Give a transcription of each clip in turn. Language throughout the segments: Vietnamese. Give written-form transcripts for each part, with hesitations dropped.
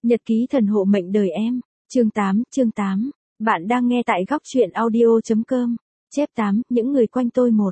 Nhật ký thần hộ mệnh đời em, chương 8, bạn đang nghe tại góc truyện audio.com, chép 8, những người quanh tôi một,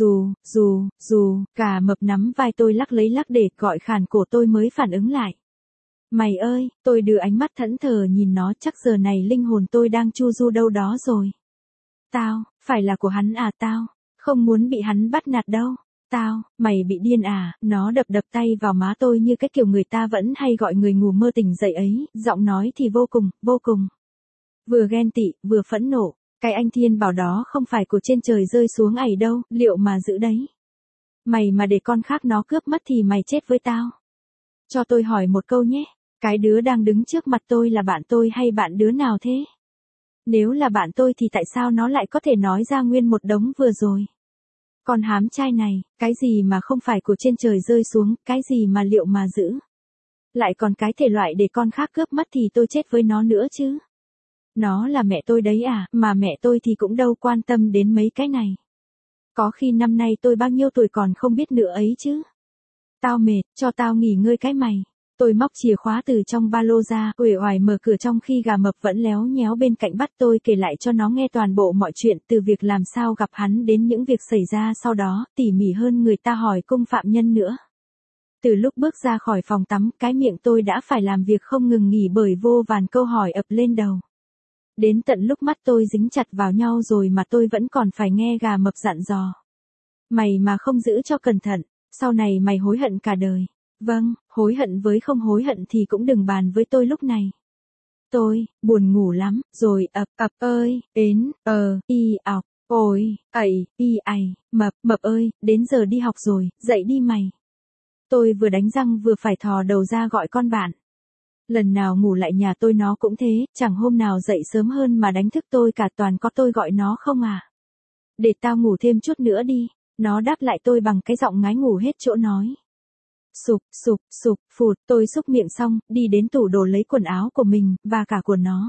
dù, cả mập nắm vai tôi lắc lấy lắc để gọi khàn cổ tôi mới phản ứng lại. Mày ơi, tôi đưa ánh mắt thẫn thờ nhìn nó, chắc giờ này linh hồn tôi đang chu du đâu đó rồi. Tao, phải là của hắn à, tao, không muốn bị hắn bắt nạt đâu. Tao, mày bị điên à, nó đập tay vào má tôi như cái kiểu người ta vẫn hay gọi người ngủ mơ tỉnh dậy ấy, giọng nói thì vô cùng. Vừa ghen tị, vừa phẫn nộ, cái anh Thiên bảo đó không phải của trên trời rơi xuống ảy đâu, liệu mà giữ đấy. Mày mà để con khác nó cướp mất thì mày chết với tao. Cho tôi hỏi một câu nhé, cái đứa đang đứng trước mặt tôi là bạn tôi hay bạn đứa nào thế? Nếu là bạn tôi thì tại sao nó lại có thể nói ra nguyên một đống vừa rồi? Con hám trai này, cái gì mà không phải của trên trời rơi xuống, cái gì mà liệu mà giữ. Lại còn cái thể loại để con khác cướp mất thì tôi chết với nó nữa chứ. Nó là mẹ tôi đấy à, mà mẹ tôi thì cũng đâu quan tâm đến mấy cái này. Có khi năm nay tôi bao nhiêu tuổi còn không biết nữa ấy chứ. Tao mệt, cho tao nghỉ ngơi cái mày. Tôi móc chìa khóa từ trong ba lô ra, uể oải mở cửa trong khi gà mập vẫn léo nhéo bên cạnh bắt tôi kể lại cho nó nghe toàn bộ mọi chuyện, từ việc làm sao gặp hắn đến những việc xảy ra sau đó, tỉ mỉ hơn người ta hỏi cung phạm nhân nữa. Từ lúc bước ra khỏi phòng tắm, cái miệng tôi đã phải làm việc không ngừng nghỉ bởi vô vàn câu hỏi ập lên đầu. Đến tận lúc mắt tôi dính chặt vào nhau rồi mà tôi vẫn còn phải nghe gà mập dặn dò. Mày mà không giữ cho cẩn thận, sau này mày hối hận cả đời. Vâng, hối hận với không hối hận thì cũng đừng bàn với tôi lúc này. Tôi, buồn ngủ lắm, rồi ơi, ọc, ôi, mập ơi, đến giờ đi học rồi, dậy đi mày. Tôi vừa đánh răng vừa phải thò đầu ra gọi con bạn. Lần nào ngủ lại nhà tôi nó cũng thế, chẳng hôm nào dậy sớm hơn mà đánh thức tôi cả, toàn có tôi gọi nó không à. Để tao ngủ thêm chút nữa đi, nó đáp lại tôi bằng cái giọng ngái ngủ hết chỗ nói. Sụp, phụt, tôi xúc miệng xong, đi đến tủ đồ lấy quần áo của mình, và cả của nó.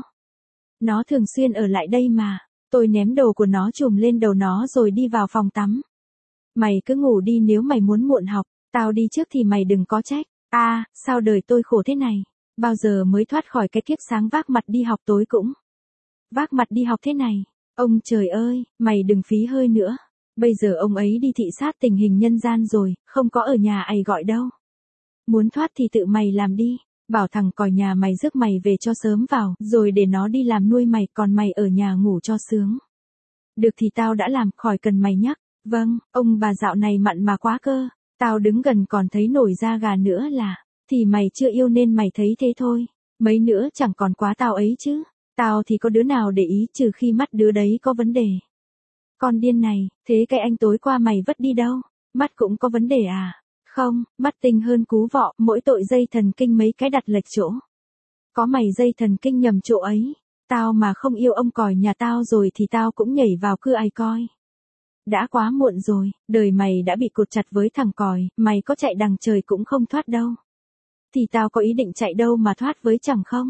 Nó thường xuyên ở lại đây mà, tôi ném đồ của nó trùm lên đầu nó rồi đi vào phòng tắm. Mày cứ ngủ đi, nếu mày muốn muộn học, tao đi trước thì mày đừng có trách. Sao đời tôi khổ thế này, bao giờ mới thoát khỏi cái kiếp sáng vác mặt đi học tối cũng. Vác mặt đi học thế này, ông trời ơi, mày đừng phí hơi nữa. Bây giờ ông ấy đi thị sát tình hình nhân gian rồi, không có ở nhà ấy gọi đâu. Muốn thoát thì tự mày làm đi, bảo thằng còi nhà mày rước mày về cho sớm vào, rồi để nó đi làm nuôi mày, còn mày ở nhà ngủ cho sướng. Được thì tao đã làm, khỏi cần mày nhắc. Vâng, ông bà dạo này mặn mà quá cơ, tao đứng gần còn thấy nổi da gà nữa là, thì mày chưa yêu nên mày thấy thế thôi, mấy nữa chẳng còn quá tao ấy chứ, tao thì có đứa nào để ý trừ khi mắt đứa đấy có vấn đề. Con điên này, thế cái anh tối qua mày vứt đi đâu? Mắt cũng có vấn đề à? Không, mắt tinh hơn cú vọ, mỗi tội dây thần kinh mấy cái đặt lệch chỗ. Có mày dây thần kinh nhầm chỗ ấy. Tao mà không yêu ông còi nhà tao rồi thì tao cũng nhảy vào cưa ai coi. Đã quá muộn rồi, đời mày đã bị cột chặt với thằng còi, mày có chạy đằng trời cũng không thoát đâu. Thì tao có ý định chạy đâu mà thoát với chẳng không?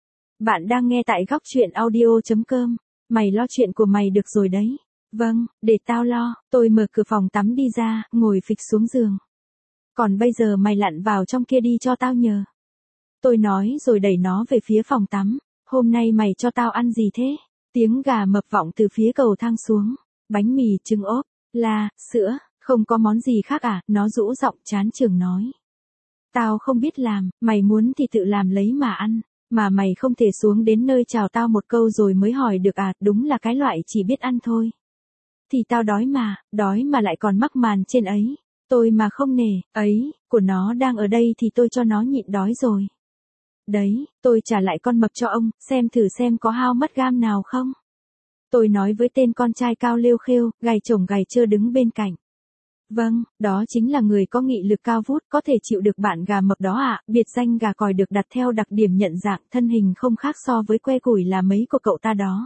Bạn đang nghe tại góc truyện audio.com, mày lo chuyện của mày được rồi đấy. Vâng, để tao lo, tôi mở cửa phòng tắm đi ra, ngồi phịch xuống giường. Còn bây giờ mày lặn vào trong kia đi cho tao nhờ. Tôi nói rồi đẩy nó về phía phòng tắm, hôm nay mày cho tao ăn gì thế? Tiếng gà mập vọng từ phía cầu thang xuống, bánh mì trứng ốp, sữa, không có món gì khác à, nó rũ giọng chán chường nói. Tao không biết làm, mày muốn thì tự làm lấy mà ăn. Mà mày không thể xuống đến nơi chào tao một câu rồi mới hỏi được à, đúng là cái loại chỉ biết ăn thôi. Thì tao đói mà lại còn mắc màn trên ấy. Tôi mà không nể, ấy, của nó đang ở đây thì tôi cho nó nhịn đói rồi. Đấy, tôi trả lại con mập cho ông, xem thử xem có hao mất gam nào không. Tôi nói với tên con trai cao lêu khêu, gầy chổng gầy trơ đứng bên cạnh. Vâng, đó chính là người có nghị lực cao vút, có thể chịu được bạn gà mập đó ạ. Biệt danh gà còi được đặt theo đặc điểm nhận dạng, thân hình không khác so với que củi là mấy của cậu ta đó.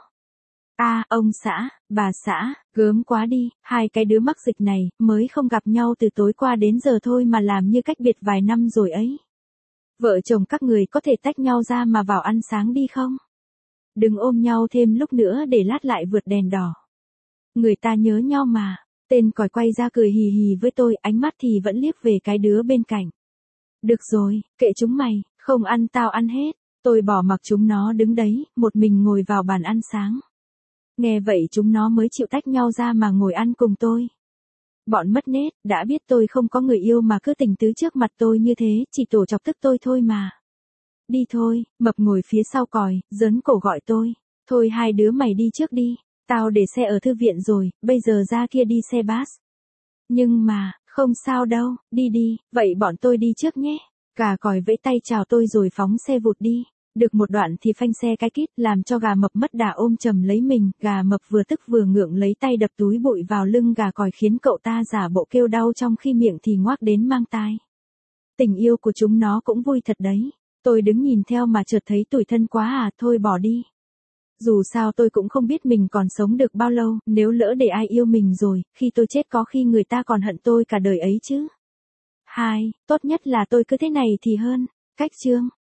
Ông xã, bà xã, gớm quá đi, hai cái đứa mắc dịch này, mới không gặp nhau từ tối qua đến giờ thôi mà làm như cách biệt vài năm rồi ấy. Vợ chồng các người có thể tách nhau ra mà vào ăn sáng đi không? Đừng ôm nhau thêm lúc nữa để lát lại vượt đèn đỏ. Người ta nhớ nhau mà. Tên còi quay ra cười hì hì với tôi, ánh mắt thì vẫn liếc về cái đứa bên cạnh. Được rồi, kệ chúng mày, không ăn tao ăn hết. Tôi bỏ mặc chúng nó đứng đấy, một mình ngồi vào bàn ăn sáng. Nghe vậy chúng nó mới chịu tách nhau ra mà ngồi ăn cùng tôi. Bọn mất nết, đã biết tôi không có người yêu mà cứ tình tứ trước mặt tôi như thế, chỉ tổ chọc tức tôi thôi mà. Đi thôi, Mập ngồi phía sau còi, giớn cổ gọi tôi. Thôi hai đứa mày đi trước đi, tao để xe ở thư viện rồi, bây giờ ra kia đi xe bus. Nhưng mà, không sao đâu, đi đi, vậy bọn tôi đi trước nhé. Gà còi vẫy tay chào tôi rồi phóng xe vụt đi. Được một đoạn thì phanh xe cái kít làm cho gà Mập mất đà ôm chầm lấy mình. Gà Mập vừa tức vừa ngượng lấy tay đập túi bụi vào lưng gà còi khiến cậu ta giả bộ kêu đau trong khi miệng thì ngoác đến mang tai. Tình yêu của chúng nó cũng vui thật đấy. Tôi đứng nhìn theo mà chợt thấy tủi thân quá à, thôi bỏ đi. Dù sao tôi cũng không biết mình còn sống được bao lâu, nếu lỡ để ai yêu mình rồi, khi tôi chết có khi người ta còn hận tôi cả đời ấy chứ. Tốt nhất là tôi cứ thế này thì hơn. Cách chương